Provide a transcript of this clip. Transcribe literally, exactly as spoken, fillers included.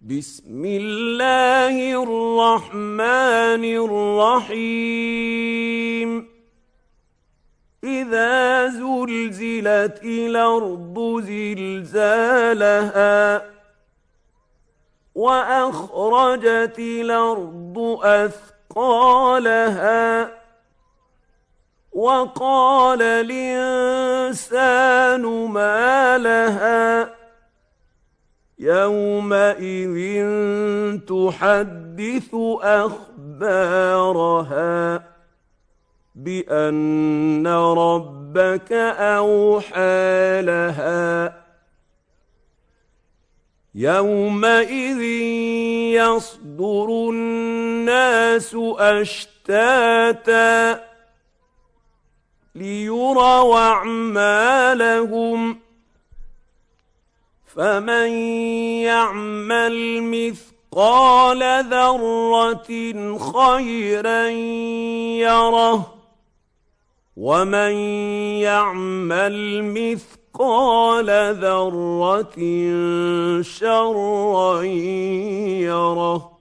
بسم الله الرحمن الرحيم إذا زلزلت الأرض زلزالها وأخرجت الأرض أثقالها وقال الإنسان ما لها يومئذ تحدث أخبارها بأن ربك أوحى لها يومئذ يصدر الناس أشتاتا ليروا أعمالهم فمن يعمل مثقال ذرة خيرا يره ومن يعمل مثقال ذرة شرا يره